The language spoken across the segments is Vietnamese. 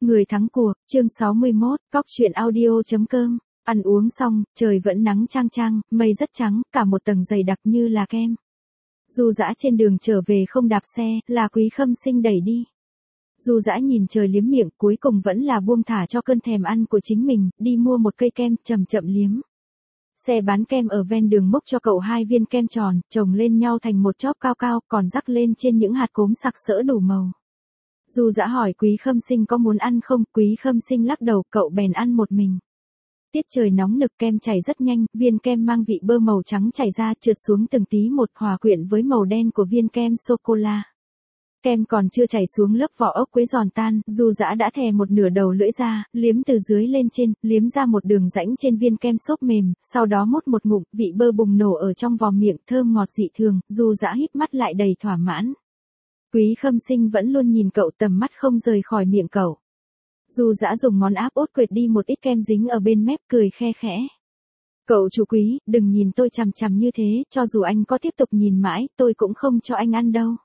Người thắng cuộc, chương 61, cóc truyện audio.com. Ăn uống xong, trời vẫn nắng chang chang, mây rất trắng, cả một tầng dày đặc như là kem. Du Dã trên đường trở về không đạp xe, là Quý Khâm Sinh đẩy đi. Du Dã nhìn trời liếm miệng, cuối cùng vẫn là buông thả cho cơn thèm ăn của chính mình, đi mua một cây kem, chậm chậm liếm. Xe bán kem ở ven đường múc cho cậu 2 viên kem tròn, chồng lên nhau thành một chóp cao cao, còn rắc lên trên những hạt cốm sặc sỡ đủ màu. Du Dã hỏi Quý Khâm Sinh có muốn ăn không, Quý Khâm Sinh lắc đầu, cậu bèn ăn một mình. Tiết trời nóng nực, kem chảy rất nhanh, viên kem mang vị bơ màu trắng chảy ra trượt xuống từng tí một, hòa quyện với màu đen của viên kem sô-cô-la. Kem còn chưa chảy xuống lớp vỏ ốc quế giòn tan, Du Dã đã thè một nửa đầu lưỡi ra, liếm từ dưới lên trên, liếm ra một đường rãnh trên viên kem xốp mềm, sau đó mút một ngụm, vị bơ bùng nổ ở trong vòm miệng, thơm ngọt dị thường, Du Dã híp mắt lại đầy thỏa mãn. Quý Khâm Sinh vẫn luôn nhìn cậu, tầm mắt không rời khỏi miệng cậu. Du Dã dùng ngón áp út quệt đi một ít kem dính ở bên mép, cười khe khẽ. Cậu chủ Quý, đừng nhìn tôi chằm chằm như thế, cho dù anh có tiếp tục nhìn mãi, tôi cũng không cho anh ăn đâu.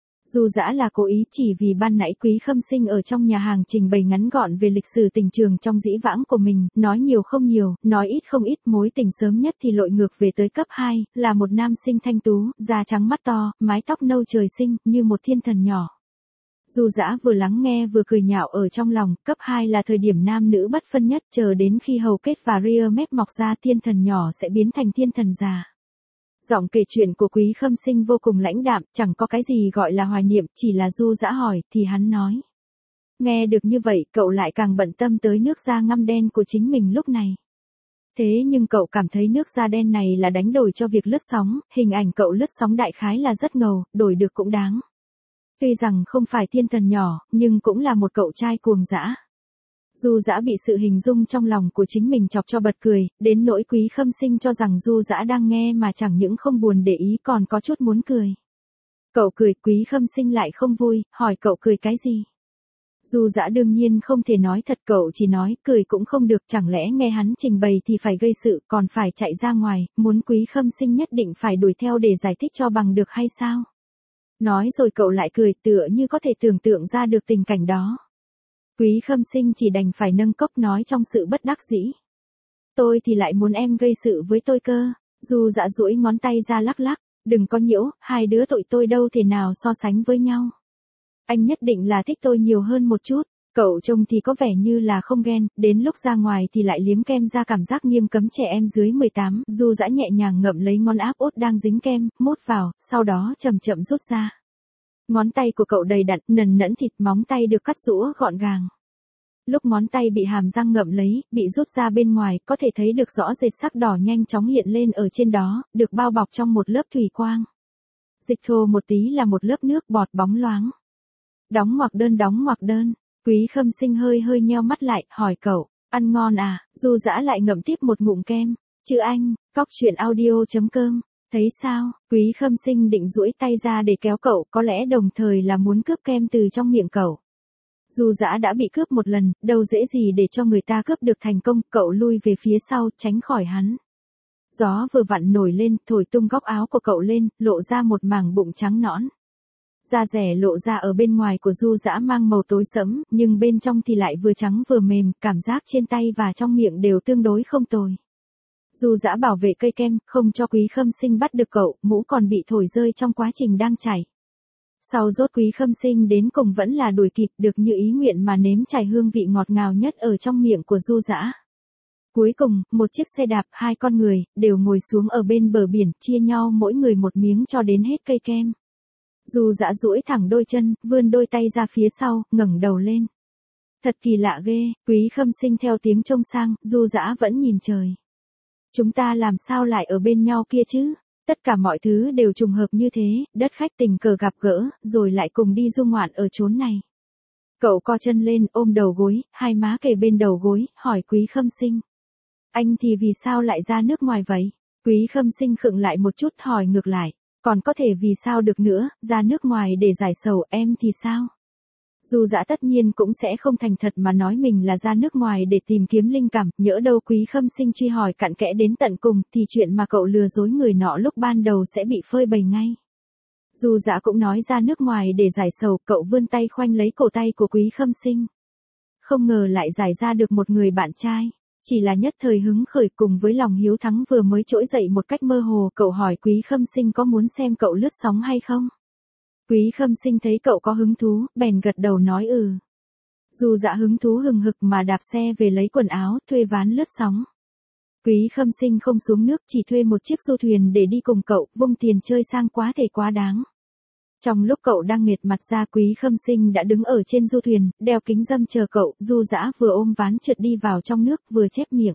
Du Dã là cố ý, chỉ vì ban nãy Quý Khâm Sinh ở trong nhà hàng trình bày ngắn gọn về lịch sử tình trường trong dĩ vãng của mình, nói nhiều không nhiều, nói ít không ít, mối tình sớm nhất thì lội ngược về tới cấp 2, là một nam sinh thanh tú, da trắng mắt to, mái tóc nâu trời sinh, như một thiên thần nhỏ. Du Dã vừa lắng nghe vừa cười nhạo ở trong lòng, cấp 2 là thời điểm nam nữ bất phân nhất, chờ đến khi hầu kết và ria mép mọc ra, thiên thần nhỏ sẽ biến thành thiên thần già. Giọng kể chuyện của Quý Khâm Sinh vô cùng lãnh đạm, chẳng có cái gì gọi là hoài niệm, chỉ là Du Dã hỏi, thì hắn nói. Nghe được như vậy, cậu lại càng bận tâm tới nước da ngăm đen của chính mình lúc này. Thế nhưng cậu cảm thấy nước da đen này là đánh đổi cho việc lướt sóng, hình ảnh cậu lướt sóng đại khái là rất ngầu, đổi được cũng đáng. Tuy rằng không phải thiên thần nhỏ, nhưng cũng là một cậu trai cuồng dã. Du Dã bị sự hình dung trong lòng của chính mình chọc cho bật cười, đến nỗi Quý Khâm Sinh cho rằng Du Dã đang nghe mà chẳng những không buồn để ý còn có chút muốn cười. Cậu cười, Quý Khâm Sinh lại không vui, hỏi cậu cười cái gì? Du Dã đương nhiên không thể nói thật, cậu chỉ nói, cười cũng không được, chẳng lẽ nghe hắn trình bày thì phải gây sự, còn phải chạy ra ngoài, muốn Quý Khâm Sinh nhất định phải đuổi theo để giải thích cho bằng được hay sao? Nói rồi cậu lại cười, tựa như có thể tưởng tượng ra được tình cảnh đó. Quý Khâm Sinh chỉ đành phải nâng cốc nói trong sự bất đắc dĩ. Tôi thì lại muốn em gây sự với tôi cơ. Du Dã duỗi ngón tay ra lắc lắc, đừng có nhiễu, hai đứa tụi tôi đâu thể nào so sánh với nhau. Anh nhất định là thích tôi nhiều hơn một chút, cậu trông thì có vẻ như là không ghen, đến lúc ra ngoài thì lại liếm kem ra cảm giác nghiêm cấm trẻ em dưới 18, Du Dã nhẹ nhàng ngậm lấy ngón áp út đang dính kem, mút vào, sau đó chậm chậm rút ra. Ngón tay của cậu đầy đặn, nần nẫn thịt, móng tay được cắt rũa gọn gàng. Lúc ngón tay bị hàm răng ngậm lấy, bị rút ra bên ngoài, có thể thấy được rõ rệt sắc đỏ nhanh chóng hiện lên ở trên đó, được bao bọc trong một lớp thủy quang. Dịch thô một tí là một lớp nước bọt bóng loáng. Đóng ngoặc đơn. Quý Khâm Sinh hơi nheo mắt lại, hỏi cậu, ăn ngon à? Du Dã lại ngậm tiếp một ngụm kem. Chứ anh, cóc truyện audio.com. Thấy sao? Quý Khâm Sinh định duỗi tay ra để kéo cậu, có lẽ đồng thời là muốn cướp kem từ trong miệng cậu. Du Dã đã bị cướp một lần, đâu dễ gì để cho người ta cướp được thành công, cậu lui về phía sau, tránh khỏi hắn. Gió vừa vặn nổi lên, thổi tung góc áo của cậu lên, lộ ra một mảng bụng trắng nõn. Da rẻ lộ ra ở bên ngoài của Du Dã mang màu tối sẫm, nhưng bên trong thì lại vừa trắng vừa mềm, cảm giác trên tay và trong miệng đều tương đối không tồi. Du Dã bảo vệ cây kem, không cho Quý Khâm Sinh bắt được cậu, mũ còn bị thổi rơi trong quá trình đang chảy. Sau rốt Quý Khâm Sinh đến cùng vẫn là đuổi kịp, được như ý nguyện mà nếm trải hương vị ngọt ngào nhất ở trong miệng của Du Dã. Cuối cùng, một chiếc xe đạp, 2 con người, đều ngồi xuống ở bên bờ biển, chia nhau mỗi người một miếng cho đến hết cây kem. Du Dã duỗi thẳng đôi chân, vươn đôi tay ra phía sau, ngẩng đầu lên. Thật kỳ lạ ghê, Quý Khâm Sinh theo tiếng trông sang, Du Dã vẫn nhìn trời. Chúng ta làm sao lại ở bên nhau kia chứ? Tất cả mọi thứ đều trùng hợp như thế, đất khách tình cờ gặp gỡ, rồi lại cùng đi du ngoạn ở chốn này. Cậu co chân lên, ôm đầu gối, hai má kề bên đầu gối, hỏi Quý Khâm Sinh. Anh thì vì sao lại ra nước ngoài vậy? Quý Khâm Sinh khựng lại một chút, hỏi ngược lại. Còn có thể vì sao được nữa, ra nước ngoài để giải sầu, em thì sao? Du Dã tất nhiên cũng sẽ không thành thật mà nói mình là ra nước ngoài để tìm kiếm linh cảm, nhỡ đâu Quý Khâm Sinh truy hỏi cặn kẽ đến tận cùng, thì chuyện mà cậu lừa dối người nọ lúc ban đầu sẽ bị phơi bày ngay. Du Dã cũng nói ra nước ngoài để giải sầu, cậu vươn tay khoanh lấy cổ tay của Quý Khâm Sinh. không ngờ lại giải ra được một người bạn trai. Chỉ là nhất thời hứng khởi cùng với lòng hiếu thắng vừa mới trỗi dậy một cách mơ hồ, cậu hỏi Quý Khâm Sinh có muốn xem cậu lướt sóng hay không? Quý Khâm Sinh thấy cậu có hứng thú, bèn gật đầu nói ừ. Du Dã hứng thú hừng hực mà đạp xe về lấy quần áo, thuê ván lướt sóng. Quý Khâm Sinh không xuống nước, chỉ thuê một chiếc du thuyền để đi cùng cậu, vung tiền chơi sang quá thể quá đáng. Trong lúc cậu đang nghiệt mặt ra, Quý Khâm Sinh đã đứng ở trên du thuyền, đeo kính râm chờ cậu. Du Dã vừa ôm ván trượt đi vào trong nước, vừa chép miệng.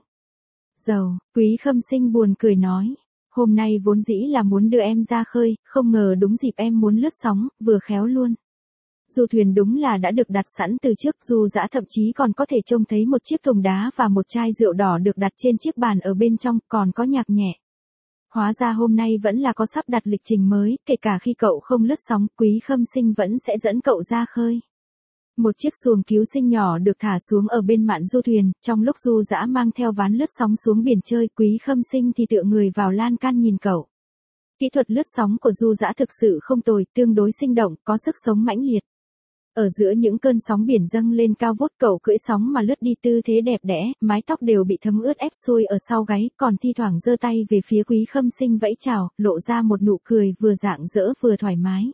Dầu, Quý Khâm Sinh buồn cười nói. Hôm nay vốn dĩ là muốn đưa em ra khơi, không ngờ đúng dịp em muốn lướt sóng, vừa khéo luôn. Du thuyền đúng là đã được đặt sẵn từ trước, Du Dã thậm chí còn có thể trông thấy một chiếc thùng đá và một chai rượu đỏ được đặt trên chiếc bàn ở bên trong, còn có nhạc nhẹ. Hóa ra hôm nay vẫn là có sắp đặt lịch trình mới, kể cả khi cậu không lướt sóng, Quý Khâm Sinh vẫn sẽ dẫn cậu ra khơi. Một chiếc xuồng cứu sinh nhỏ được thả xuống ở bên mạn du thuyền, trong lúc Du Dã mang theo ván lướt sóng xuống biển chơi, Quý Khâm Sinh thì tựa người vào lan can nhìn cậu. Kỹ thuật lướt sóng của Du Dã thực sự không tồi, tương đối sinh động, có sức sống mãnh liệt. Ở giữa những cơn sóng biển dâng lên cao vút, cậu cưỡi sóng mà lướt đi tư thế đẹp đẽ, mái tóc đều bị thấm ướt ép xuôi ở sau gáy, còn thi thoảng giơ tay về phía Quý Khâm Sinh vẫy chào, lộ ra một nụ cười vừa rạng rỡ vừa thoải mái.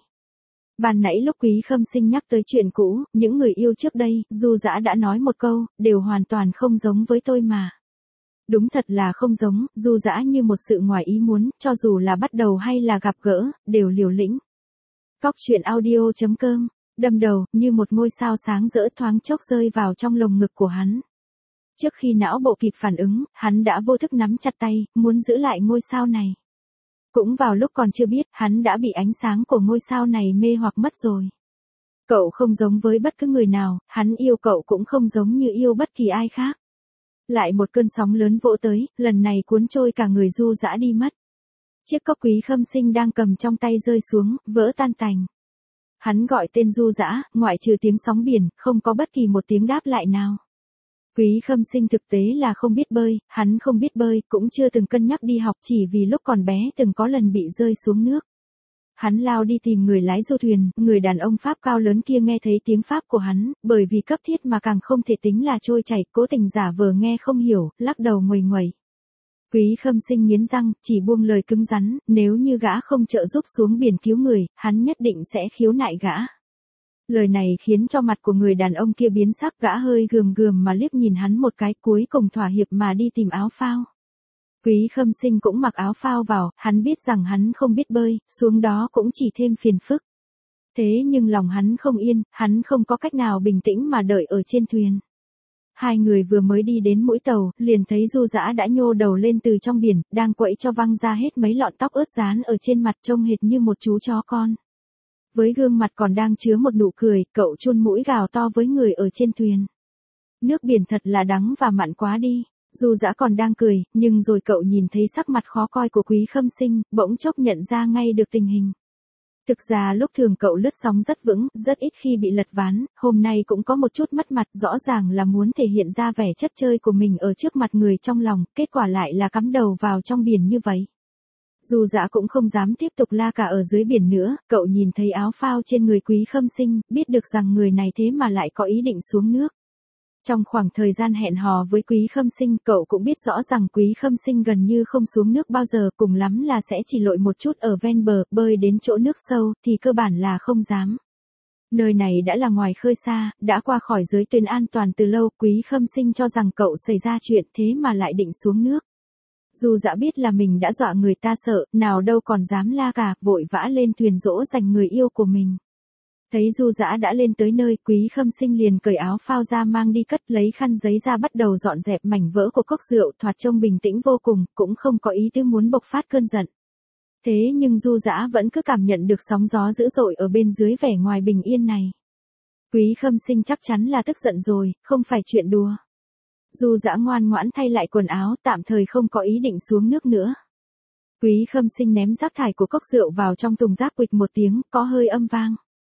Ban nãy lúc Quý Khâm Sinh nhắc tới chuyện cũ, những người yêu trước đây, Du Dã đã nói một câu, đều hoàn toàn không giống với tôi mà. Đúng thật là không giống, Du Dã như một sự ngoài ý muốn, cho dù là bắt đầu hay là gặp gỡ, đều liều lĩnh. Cóc truyện audio.com, đâm đầu, như một ngôi sao sáng rỡ thoáng chốc rơi vào trong lồng ngực của hắn. Trước khi não bộ kịp phản ứng, hắn đã vô thức nắm chặt tay, muốn giữ lại ngôi sao này. Cũng vào lúc còn chưa biết, hắn đã bị ánh sáng của ngôi sao này mê hoặc mất rồi. Cậu không giống với bất cứ người nào, hắn yêu cậu cũng không giống như yêu bất kỳ ai khác. Lại một cơn sóng lớn vỗ tới, lần này cuốn trôi cả người Du Dã đi mất. Chiếc cốc Quý Khâm Sinh đang cầm trong tay rơi xuống, vỡ tan tành. Hắn gọi tên Du Dã, ngoại trừ tiếng sóng biển, không có bất kỳ một tiếng đáp lại nào. Quý Khâm Sinh thực tế là không biết bơi, hắn không biết bơi, cũng chưa từng cân nhắc đi học, chỉ vì lúc còn bé từng có lần bị rơi xuống nước. Hắn lao đi tìm người lái du thuyền, người đàn ông Pháp cao lớn kia nghe thấy tiếng Pháp của hắn, bởi vì cấp thiết mà càng không thể tính là trôi chảy, cố tình giả vờ nghe không hiểu, lắc đầu nguầy nguầy. Quý Khâm Sinh nghiến răng, chỉ buông lời cứng rắn, nếu như gã không trợ giúp xuống biển cứu người, hắn nhất định sẽ khiếu nại gã. Lời này khiến cho mặt của người đàn ông kia biến sắc, gã hơi gườm gườm mà liếc nhìn hắn một cái, cuối cùng thỏa hiệp mà đi tìm áo phao. Quý Khâm Sinh cũng mặc áo phao vào, hắn biết rằng hắn không biết bơi, xuống đó cũng chỉ thêm phiền phức. Thế nhưng lòng hắn không yên, hắn không có cách nào bình tĩnh mà đợi ở trên thuyền. Hai người vừa mới đi đến mũi tàu, liền thấy Du Dã đã nhô đầu lên từ trong biển, đang quẫy cho văng ra hết mấy lọn tóc ướt dán ở trên mặt, trông hệt như một chú chó con. Với gương mặt còn đang chứa một nụ cười, cậu chun mũi gào to với người ở trên thuyền. Nước biển thật là đắng và mặn quá đi. Du Dã còn đang cười, nhưng rồi cậu nhìn thấy sắc mặt khó coi của Quý Khâm Sinh, bỗng chốc nhận ra ngay được tình hình. Thực ra lúc thường cậu lướt sóng rất vững, rất ít khi bị lật ván, hôm nay cũng có một chút mất mặt, rõ ràng là muốn thể hiện ra vẻ chất chơi của mình ở trước mặt người trong lòng, kết quả lại là cắm đầu vào trong biển như vậy. Du Dã cũng không dám tiếp tục la cà ở dưới biển nữa, cậu nhìn thấy áo phao trên người Quý Khâm Sinh, biết được rằng người này thế mà lại có ý định xuống nước. Trong khoảng thời gian hẹn hò với Quý Khâm Sinh, cậu cũng biết rõ rằng Quý Khâm Sinh gần như không xuống nước bao giờ, cùng lắm là sẽ chỉ lội một chút ở ven bờ, bơi đến chỗ nước sâu, thì cơ bản là không dám. Nơi này đã là ngoài khơi xa, đã qua khỏi giới tuyến an toàn từ lâu, Quý Khâm Sinh cho rằng cậu xảy ra chuyện thế mà lại định xuống nước. Du Dã biết là mình đã dọa người ta sợ, nào đâu còn dám la cà, vội vã lên thuyền dỗ dành người yêu của mình. Thấy Du Dã đã lên tới nơi, Quý Khâm Sinh liền cởi áo phao ra mang đi cất, lấy khăn giấy ra bắt đầu dọn dẹp mảnh vỡ của cốc rượu, thoạt trông bình tĩnh vô cùng, cũng không có ý tư muốn bộc phát cơn giận. Thế nhưng Du Dã vẫn cứ cảm nhận được sóng gió dữ dội ở bên dưới vẻ ngoài bình yên này. Quý Khâm Sinh chắc chắn là tức giận rồi, không phải chuyện đùa. Du Dã ngoan ngoãn thay lại quần áo, tạm thời không có ý định xuống nước nữa. Quý Khâm Sinh ném rác thải của cốc rượu vào trong thùng rác, quịch một tiếng, có hơi âm vang.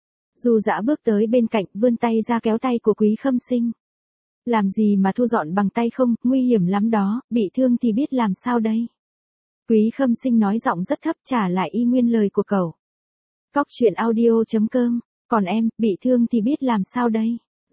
Du Dã bước tới bên cạnh, vươn tay ra kéo tay của Quý Khâm Sinh. Làm gì mà thu dọn bằng tay không, nguy hiểm lắm đó, bị thương thì biết làm sao đây. Quý Khâm Sinh nói giọng rất thấp, trả lại y nguyên lời của cậu. Cóc truyện audio.com, còn em, bị thương thì biết làm sao đây.